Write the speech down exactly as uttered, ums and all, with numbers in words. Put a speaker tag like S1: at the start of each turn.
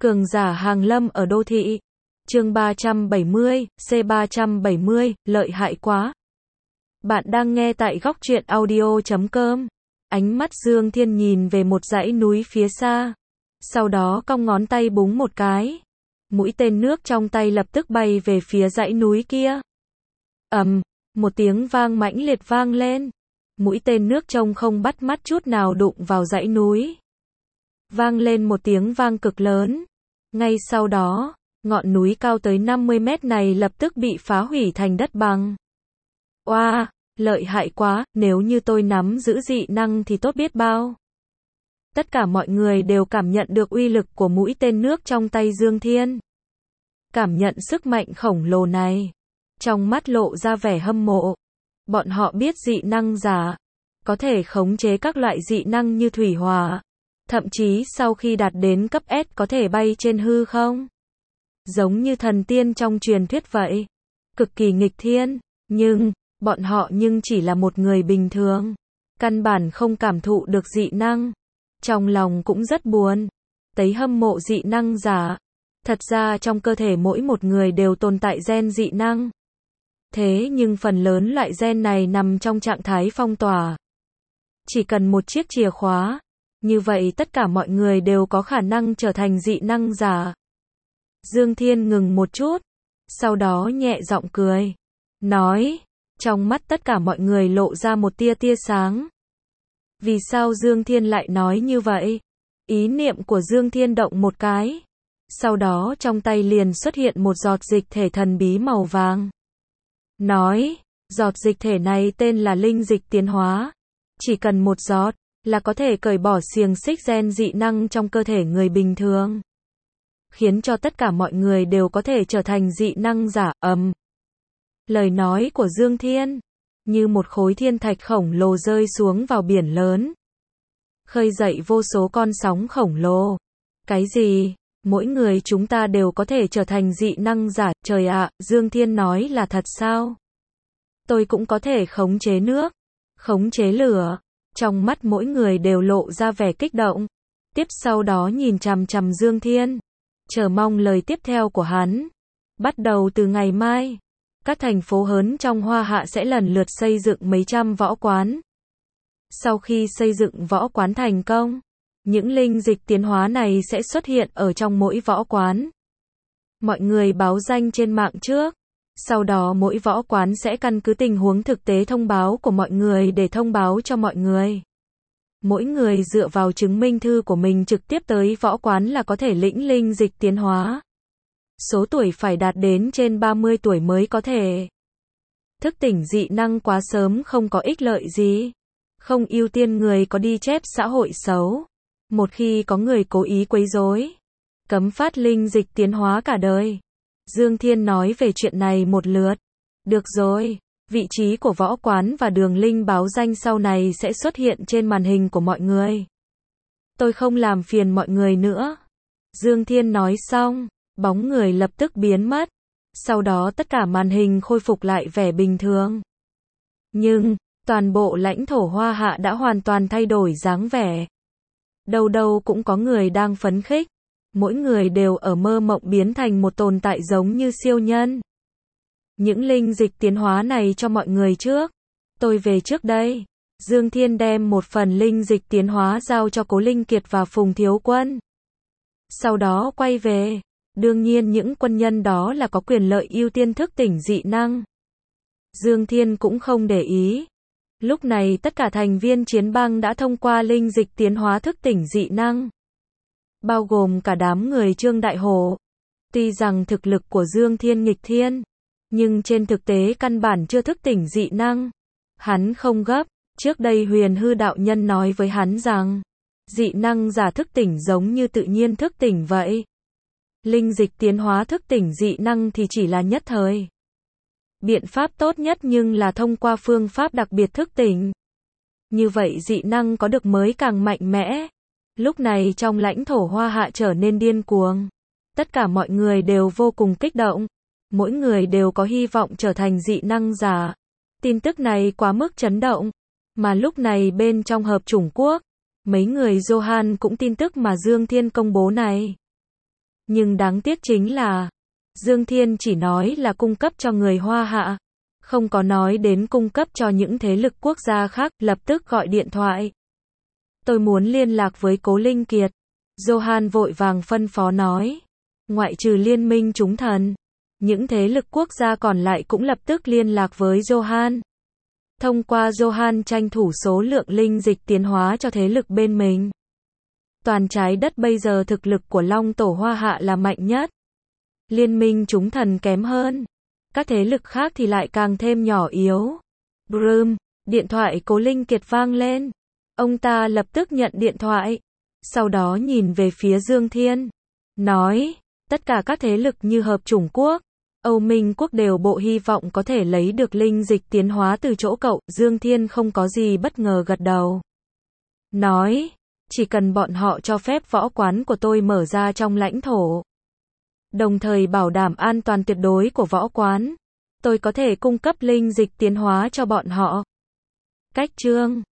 S1: Cường giả hàng lâm ở đô thị. Chương ba trăm bảy mươi, C ba trăm bảy mươi, lợi hại quá. Bạn đang nghe tại góc truyện audio chấm com. Ánh mắt Dương Thiên nhìn về một dãy núi phía xa. Sau đó cong ngón tay búng một cái. Mũi tên nước trong tay lập tức bay về phía dãy núi kia. Ầm, một tiếng vang mãnh liệt vang lên. Mũi tên nước trông không bắt mắt chút nào đụng vào dãy núi. Vang lên một tiếng vang cực lớn. Ngay sau đó, ngọn núi cao tới năm mươi mét này lập tức bị phá hủy thành đất bằng. Oa, wow, lợi hại quá, nếu như tôi nắm giữ dị năng thì tốt biết bao. Tất cả mọi người đều cảm nhận được uy lực của mũi tên nước trong tay Dương Thiên. Cảm nhận sức mạnh khổng lồ này, trong mắt lộ ra vẻ hâm mộ. Bọn họ biết dị năng giả có thể khống chế các loại dị năng như thủy hỏa. Thậm chí sau khi đạt đến cấp S có thể bay trên hư không. Giống như thần tiên trong truyền thuyết vậy. Cực kỳ nghịch thiên, nhưng, bọn họ nhưng chỉ là một người bình thường. Căn bản không cảm thụ được dị năng. Trong lòng cũng rất buồn. Thấy hâm mộ dị năng giả. Thật ra trong cơ thể mỗi một người đều tồn tại gen dị năng. Thế nhưng phần lớn loại gen này nằm trong trạng thái phong tỏa. Chỉ cần một chiếc chìa khóa. Như vậy tất cả mọi người đều có khả năng trở thành dị năng giả. Dương Thiên ngừng một chút, sau đó nhẹ giọng cười, nói, trong mắt tất cả mọi người lộ ra một tia tia sáng. Vì sao Dương Thiên lại nói như vậy? Ý niệm của Dương Thiên động một cái, sau đó trong tay liền xuất hiện một giọt dịch thể thần bí màu vàng. Nói, giọt dịch thể này tên là linh dịch tiến hóa, chỉ cần một giọt là có thể cởi bỏ xiềng xích gen dị năng trong cơ thể người bình thường. Khiến cho tất cả mọi người đều có thể trở thành dị năng giả. Ầm. Lời nói của Dương Thiên, như một khối thiên thạch khổng lồ rơi xuống vào biển lớn. Khơi dậy vô số con sóng khổng lồ. Cái gì? Mỗi người chúng ta đều có thể trở thành dị năng giả. Trời ạ, Dương Thiên nói là thật sao? Tôi cũng có thể khống chế nước, khống chế lửa. Trong mắt mỗi người đều lộ ra vẻ kích động. Tiếp sau đó nhìn chằm chằm Dương Thiên, chờ mong lời tiếp theo của hắn. Bắt đầu từ ngày mai, các thành phố lớn trong Hoa Hạ sẽ lần lượt xây dựng mấy trăm võ quán. Sau khi xây dựng võ quán thành công, những linh dịch tiến hóa này sẽ xuất hiện ở trong mỗi võ quán. Mọi người báo danh trên mạng trước. Sau đó mỗi võ quán sẽ căn cứ tình huống thực tế thông báo của mọi người để thông báo cho mọi người. Mỗi người dựa vào chứng minh thư của mình trực tiếp tới võ quán là có thể lĩnh linh dịch tiến hóa. Số tuổi phải đạt đến trên ba mươi tuổi mới có thể. Thức tỉnh dị năng quá sớm không có ích lợi gì. Không ưu tiên người có đi chép xã hội xấu. Một khi có người cố ý quấy rối, cấm phát linh dịch tiến hóa cả đời. Dương Thiên nói về chuyện này một lượt. Được rồi, vị trí của võ quán và đường link báo danh sau này sẽ xuất hiện trên màn hình của mọi người. Tôi không làm phiền mọi người nữa. Dương Thiên nói xong, bóng người lập tức biến mất. Sau đó tất cả màn hình khôi phục lại vẻ bình thường. Nhưng, toàn bộ lãnh thổ Hoa Hạ đã hoàn toàn thay đổi dáng vẻ. Đâu đâu cũng có người đang phấn khích. Mỗi người đều ở mơ mộng biến thành một tồn tại giống như siêu nhân. Những linh dịch tiến hóa này cho mọi người trước. Tôi về trước đây. Dương Thiên đem một phần linh dịch tiến hóa giao cho Cố Linh Kiệt và Phùng Thiếu Quân. Sau đó quay về. Đương nhiên những quân nhân đó là có quyền lợi ưu tiên thức tỉnh dị năng. Dương Thiên cũng không để ý. Lúc này tất cả thành viên chiến bang đã thông qua linh dịch tiến hóa thức tỉnh dị năng. Bao gồm cả đám người Trương Đại Hổ. Tuy rằng thực lực của Dương Thiên nghịch thiên, nhưng trên thực tế căn bản chưa thức tỉnh dị năng. Hắn không gấp. Trước đây Huyền Hư đạo nhân nói với hắn rằng, dị năng giả thức tỉnh giống như tự nhiên thức tỉnh vậy. Linh dịch tiến hóa thức tỉnh dị năng thì chỉ là nhất thời. Biện pháp tốt nhất nhưng là thông qua phương pháp đặc biệt thức tỉnh. Như vậy dị năng có được mới càng mạnh mẽ. Lúc này trong lãnh thổ Hoa Hạ trở nên điên cuồng. Tất cả mọi người đều vô cùng kích động. Mỗi người đều có hy vọng trở thành dị năng giả. Tin tức này quá mức chấn động. Mà lúc này bên trong Hợp Chủng Quốc, mấy người Johan cũng tin tức mà Dương Thiên công bố này. Nhưng đáng tiếc chính là, Dương Thiên chỉ nói là cung cấp cho người Hoa Hạ, không có nói đến cung cấp cho những thế lực quốc gia khác, lập tức gọi điện thoại. Tôi muốn liên lạc với Cố Linh Kiệt. Johan vội vàng phân phó nói. Ngoại trừ liên minh chúng thần, những thế lực quốc gia còn lại cũng lập tức liên lạc với Johan. Thông qua Johan tranh thủ số lượng linh dịch tiến hóa cho thế lực bên mình. Toàn trái đất bây giờ thực lực của Long Tổ Hoa Hạ là mạnh nhất. Liên minh chúng thần kém hơn. Các thế lực khác thì lại càng thêm nhỏ yếu. Brum, điện thoại Cố Linh Kiệt vang lên. Ông ta lập tức nhận điện thoại. Sau đó nhìn về phía Dương Thiên. Nói, tất cả các thế lực như Hợp Chủng Quốc, Âu Minh Quốc đều bộ hy vọng có thể lấy được linh dịch tiến hóa từ chỗ cậu. Dương Thiên không có gì bất ngờ gật đầu. Nói, chỉ cần bọn họ cho phép võ quán của tôi mở ra trong lãnh thổ, đồng thời bảo đảm an toàn tuyệt đối của võ quán, tôi có thể cung cấp linh dịch tiến hóa cho bọn họ. Cách chương